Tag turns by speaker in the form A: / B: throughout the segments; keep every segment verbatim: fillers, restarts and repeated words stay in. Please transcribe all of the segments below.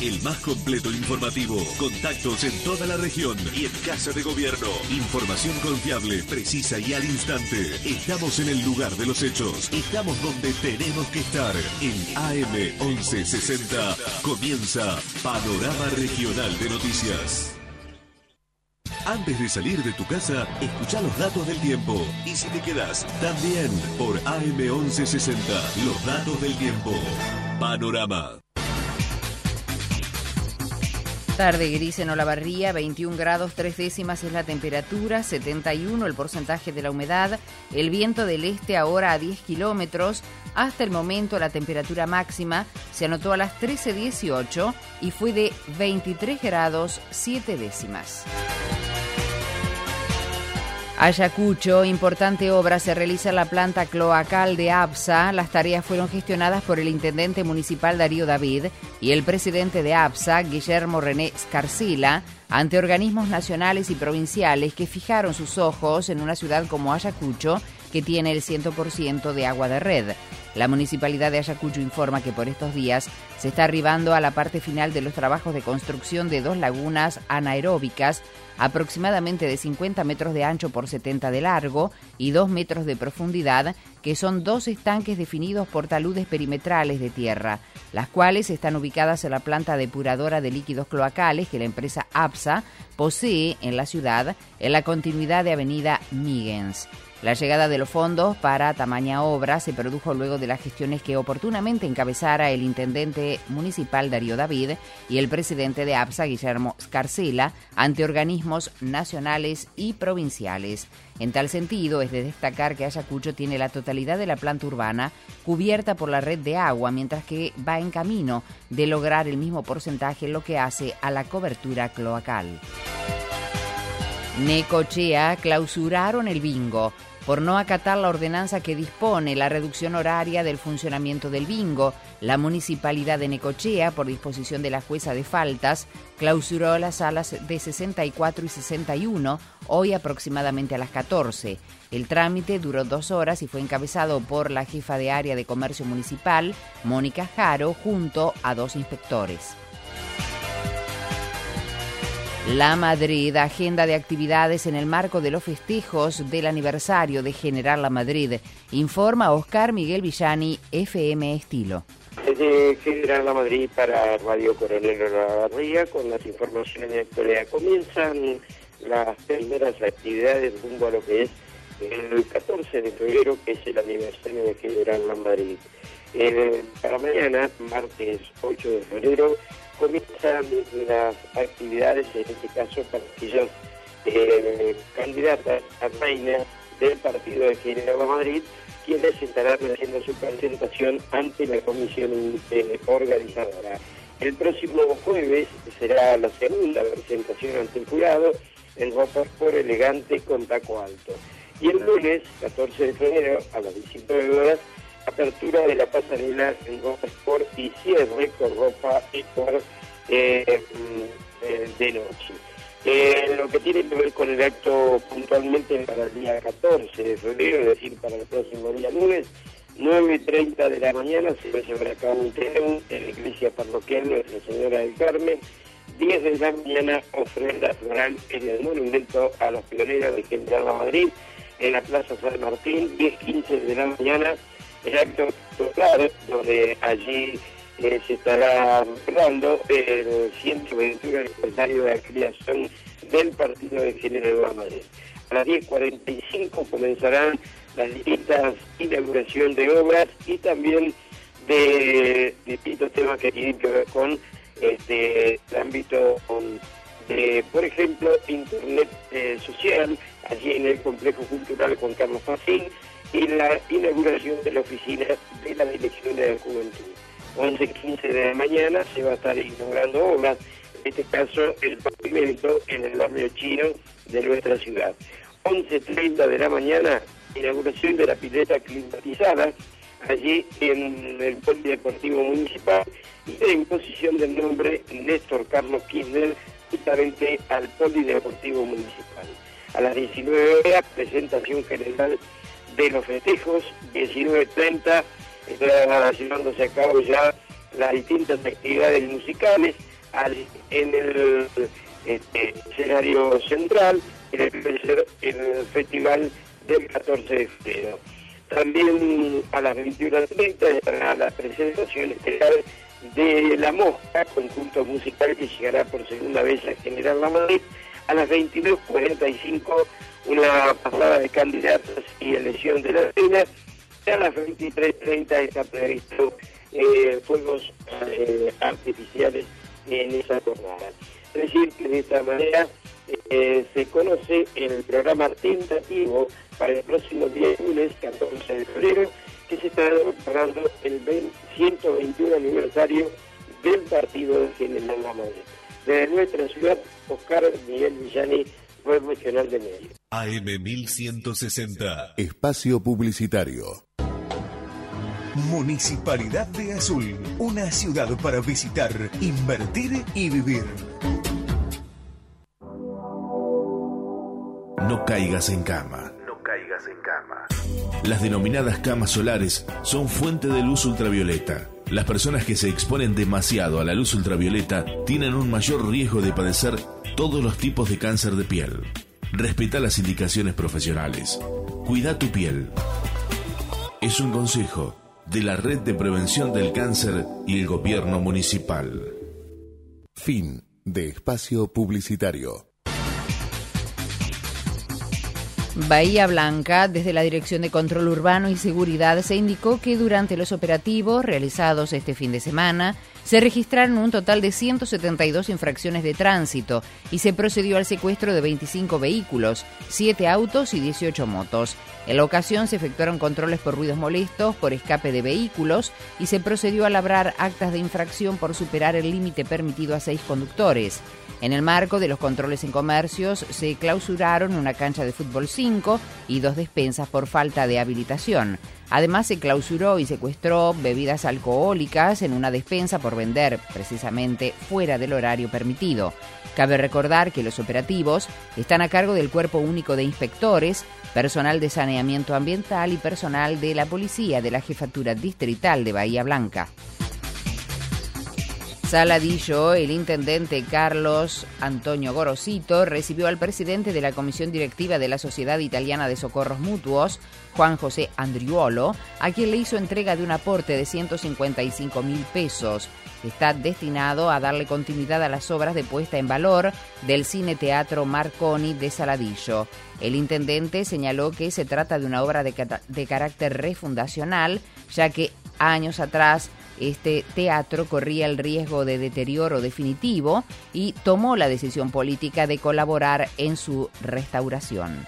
A: el más completo informativo. Contactos en toda la región y en Casa de Gobierno. Información confiable, precisa y al instante. Estamos en el lugar de los hechos. Estamos donde tenemos que estar. En A M once sesenta comienza Panorama Regional de Noticias. Antes de salir de tu casa, escucha los datos del tiempo. Y si te quedas, también por A M once sesenta, los datos del tiempo. Panorama.
B: Tarde gris en Olavarría, veintiún grados tres décimas es la temperatura, setenta y uno el porcentaje de la humedad, el viento del este ahora a diez kilómetros. Hasta el momento la temperatura máxima se anotó a las trece dieciocho y fue de veintitrés grados siete décimas. Ayacucho, importante obra se realiza en la planta cloacal de APSA. Las tareas fueron gestionadas por el intendente municipal Darío David y el presidente de APSA, Guillermo René Scarcilla, ante organismos nacionales y provinciales que fijaron sus ojos en una ciudad como Ayacucho, que tiene el cien por ciento de agua de red. La Municipalidad de Ayacucho informa que por estos días se está arribando a la parte final de los trabajos de construcción de dos lagunas anaeróbicas, aproximadamente de cincuenta metros de ancho por setenta de largo y dos metros de profundidad, que son dos estanques definidos por taludes perimetrales de tierra, las cuales están ubicadas en la planta depuradora de líquidos cloacales que la empresa APSA posee en la ciudad, en la continuidad de Avenida Migens. La llegada de los fondos para tamaña obra se produjo luego de las gestiones que oportunamente encabezara el intendente municipal Darío David y el presidente de APSA, Guillermo Scarcilla, ante organismos nacionales y provinciales. En tal sentido, es de destacar que Ayacucho tiene la totalidad de la planta urbana cubierta por la red de agua, mientras que va en camino de lograr el mismo porcentaje en lo que hace a la cobertura cloacal. Necochea clausuraron el bingo por no acatar la ordenanza que dispone la reducción horaria del funcionamiento del bingo. La Municipalidad de Necochea, por disposición de la jueza de faltas, clausuró las salas de sesenta y cuatro y sesenta y uno, hoy aproximadamente a las catorce. El trámite duró dos horas y fue encabezado por la jefa de área de comercio municipal, Mónica Jaro, junto a dos inspectores. La Madrid, agenda de actividades en el marco de los festejos del aniversario de General La Madrid, informa Oscar Miguel Villani, F M Estilo.
C: Desde General La Madrid para Radio Coronel Olavarría, con las informaciones de actualidad. Comienzan las primeras actividades rumbo a lo que es el catorce de febrero, que es el aniversario de General La Madrid. El, para mañana, martes ocho de febrero, comienzan las actividades, en este caso para aquellas eh, candidatas a reina del partido de General La Madrid, quienes estarán haciendo su presentación ante la comisión eh, organizadora. El próximo jueves será la segunda presentación ante el jurado en ropa por elegante con taco alto. Y el lunes, catorce de febrero, a las diecinueve horas, apertura de la pasarela en ropa sport y cierre con ropa sport eh, eh, de noche. Eh, lo que tiene que ver con el acto puntualmente para el día catorce de febrero, es decir, para el próximo día lunes, nueve y treinta de la mañana se va a llevar a cabo un teneum en la iglesia parroquial Nuestra Señora del Carmen. diez de la mañana, ofrenda floral en el monumento a los pioneros de General La Madrid en la Plaza San Martín. Diez quince de la mañana, el acto total, donde allí eh, se estará recordando el ciento veintiuno aniversario de la creación del partido de General La Madrid. A las diez cuarenta y cinco comenzarán las distintas inauguración de obras y también de distintos temas que tienen que ver con este el ámbito de, por ejemplo, internet eh, social, allí en el complejo cultural Juan Carlos Facín, y la inauguración de la oficina de la Dirección de la Juventud. once quince de la mañana se va a estar inaugurando obras, en este caso el pavimento en el barrio chino de nuestra ciudad. once treinta de la mañana, inauguración de la pileta climatizada, allí en el Polideportivo Municipal, y la imposición del nombre Néstor Carlos Kirchner justamente al Polideportivo Municipal. A las diecinueve horas, presentación general de los festejos. Diecinueve treinta, estarán llevándose a cabo ya las distintas actividades musicales. al, en el este, escenario central, en el, en el festival del catorce de febrero. También a las veintiuna treinta estará la presentación estelar de La Mosca, conjunto musical que llegará por segunda vez a General La Madrid. A las veintidós cuarenta y cinco una pasada de candidatos y elección de la reina. A las veintitrés treinta está previsto eh, fuegos eh, artificiales en esa jornada. Es decir, que de esta manera eh, se conoce el programa tentativo para el próximo día lunes, catorce de febrero, que se está preparando el ciento veintiuno aniversario del partido de General La Madrid. Desde nuestra ciudad, Oscar Miguel Villani, Web Regional de Medios.
A: A M mil ciento sesenta.
D: Espacio Publicitario.
E: Municipalidad de Azul, una ciudad para visitar, invertir y vivir.
A: No caigas en cama.
E: No caigas en cama.
A: Las denominadas camas solares son fuente de luz ultravioleta. Las personas que se exponen demasiado a la luz ultravioleta tienen un mayor riesgo de padecer todos los tipos de cáncer de piel. Respeta las indicaciones profesionales. Cuida tu piel. Es un consejo de la Red de Prevención del Cáncer y el Gobierno Municipal.
D: Fin de espacio publicitario.
B: Bahía Blanca, desde la Dirección de Control Urbano y Seguridad, se indicó que durante los operativos realizados este fin de semana se registraron un total de ciento setenta y dos infracciones de tránsito y se procedió al secuestro de veinticinco vehículos, siete autos y dieciocho motos. En la ocasión se efectuaron controles por ruidos molestos, por escape de vehículos y se procedió a labrar actas de infracción por superar el límite permitido a seis conductores. En el marco de los controles en comercios se clausuraron una cancha de fútbol cinco y dos despensas por falta de habilitación. Además se clausuró y secuestró bebidas alcohólicas en una despensa por vender precisamente fuera del horario permitido. Cabe recordar que los operativos están a cargo del Cuerpo Único de Inspectores, personal de saneamiento ambiental y personal de la policía de la Jefatura Distrital de Bahía Blanca. Saladillo, el intendente Carlos Antonio Gorosito recibió al presidente de la Comisión Directiva de la Sociedad Italiana de Socorros Mutuos, Juan José Andriuolo, a quien le hizo entrega de un aporte de ciento cincuenta y cinco mil pesos. Está destinado a darle continuidad a las obras de puesta en valor del Cine Teatro Marconi de Saladillo. El intendente señaló que se trata de una obra de, de carácter refundacional, ya que años atrás este teatro corría el riesgo de deterioro definitivo y tomó la decisión política de colaborar en su restauración.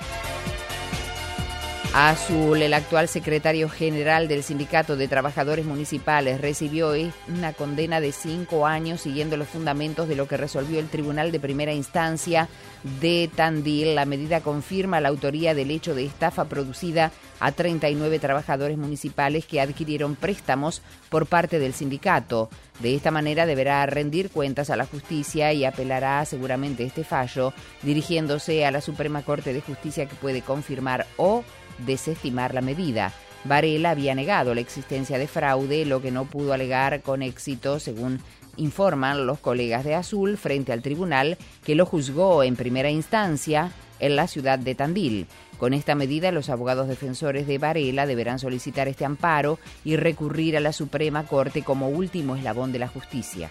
B: Azul, el actual secretario general del Sindicato de Trabajadores Municipales, recibió una condena de cinco años siguiendo los fundamentos de lo que resolvió el Tribunal de Primera Instancia de Tandil. La medida confirma la autoría del hecho de estafa producida a treinta y nueve trabajadores municipales que adquirieron préstamos por parte del sindicato. De esta manera deberá rendir cuentas a la justicia y apelará seguramente este fallo, dirigiéndose a la Suprema Corte de Justicia, que puede confirmar o desestimar la medida. Varela había negado la existencia de fraude, lo que no pudo alegar con éxito, según informan los colegas de Azul, frente al tribunal que lo juzgó en primera instancia en la ciudad de Tandil. Con esta medida, los abogados defensores de Varela deberán solicitar este amparo y recurrir a la Suprema Corte como último eslabón de la justicia.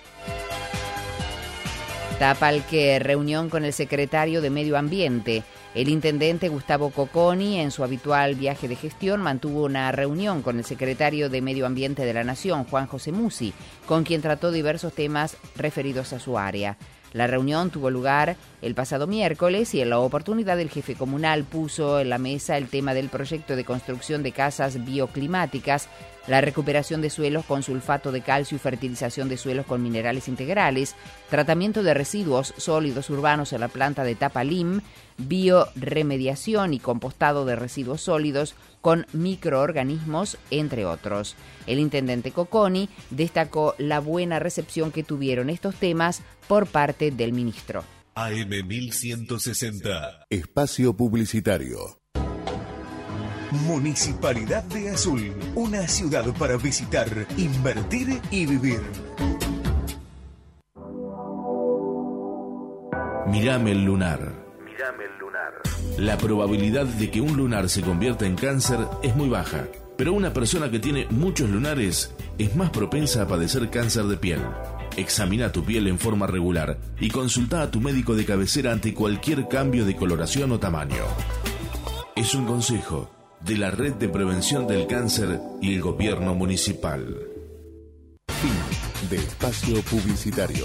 B: Tapalqué, reunión con el secretario de Medio Ambiente. El intendente Gustavo Cocconi, en su habitual viaje de gestión, mantuvo una reunión con el secretario de Medio Ambiente de la Nación, Juan José Musi, con quien trató diversos temas referidos a su área. La reunión tuvo lugar el pasado miércoles y en la oportunidad el jefe comunal puso en la mesa el tema del proyecto de construcción de casas bioclimáticas, la recuperación de suelos con sulfato de calcio y fertilización de suelos con minerales integrales, tratamiento de residuos sólidos urbanos en la planta de Tapalim, bioremediación y compostado de residuos sólidos con microorganismos, entre otros. El intendente Cocconi destacó la buena recepción que tuvieron estos temas por parte del ministro.
A: A M mil ciento sesenta.
D: Espacio publicitario.
E: Municipalidad de Azul, una ciudad para visitar, invertir y vivir.
A: Mírame el lunar. Mírame el lunar. La probabilidad de que un lunar se convierta en cáncer es muy baja, pero una persona que tiene muchos lunares es más propensa a padecer cáncer de piel. Examina tu piel en forma regular y consulta a tu médico de cabecera ante cualquier cambio de coloración o tamaño. Es un consejo de la Red de Prevención del Cáncer y el Gobierno Municipal.
D: Fin de espacio publicitario.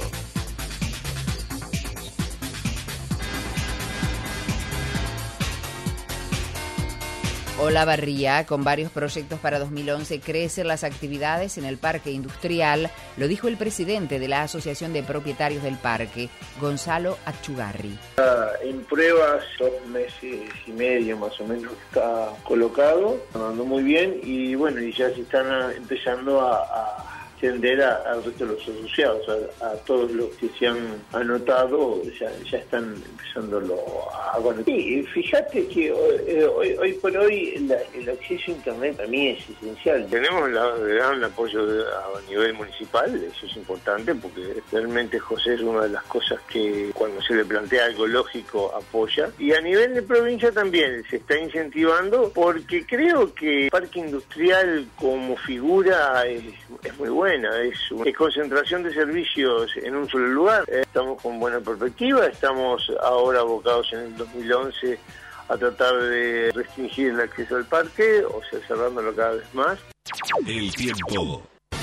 B: Olavarría, con varios proyectos para dos mil once, crecen las actividades en el parque industrial, lo dijo el presidente de la Asociación de Propietarios del Parque, Gonzalo Achugarri.
F: En pruebas, dos meses y medio más o menos está colocado, andando muy bien y bueno, y ya se están empezando a, a extender al resto de los asociados, a, a todos los que se han anotado, ya, ya están empezándolo a conocer. Y fíjate que hoy, hoy, hoy por hoy la, el acceso a internet para mí es esencial. Tenemos la, gran apoyo de, a nivel municipal, eso es importante porque realmente José es una de las cosas que cuando se le plantea algo lógico apoya. Y a nivel de provincia también se está incentivando porque creo que el parque industrial como figura es, es muy bueno. Es una concentración de servicios en un solo lugar. Estamos con buena perspectiva, estamos ahora abocados en el dos mil once a tratar de restringir el acceso al parque, o sea, cerrándolo cada vez más.
A: El tiempo.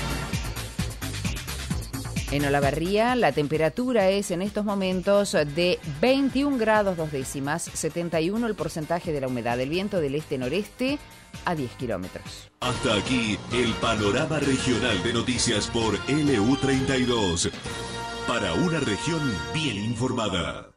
B: En Olavarría, la temperatura es en estos momentos de veintiún grados dos décimas, setenta y uno el porcentaje de la humedad, el viento del este-noreste a diez kilómetros.
A: Hasta aquí el panorama regional de noticias por L U treinta y dos. Para una región bien informada.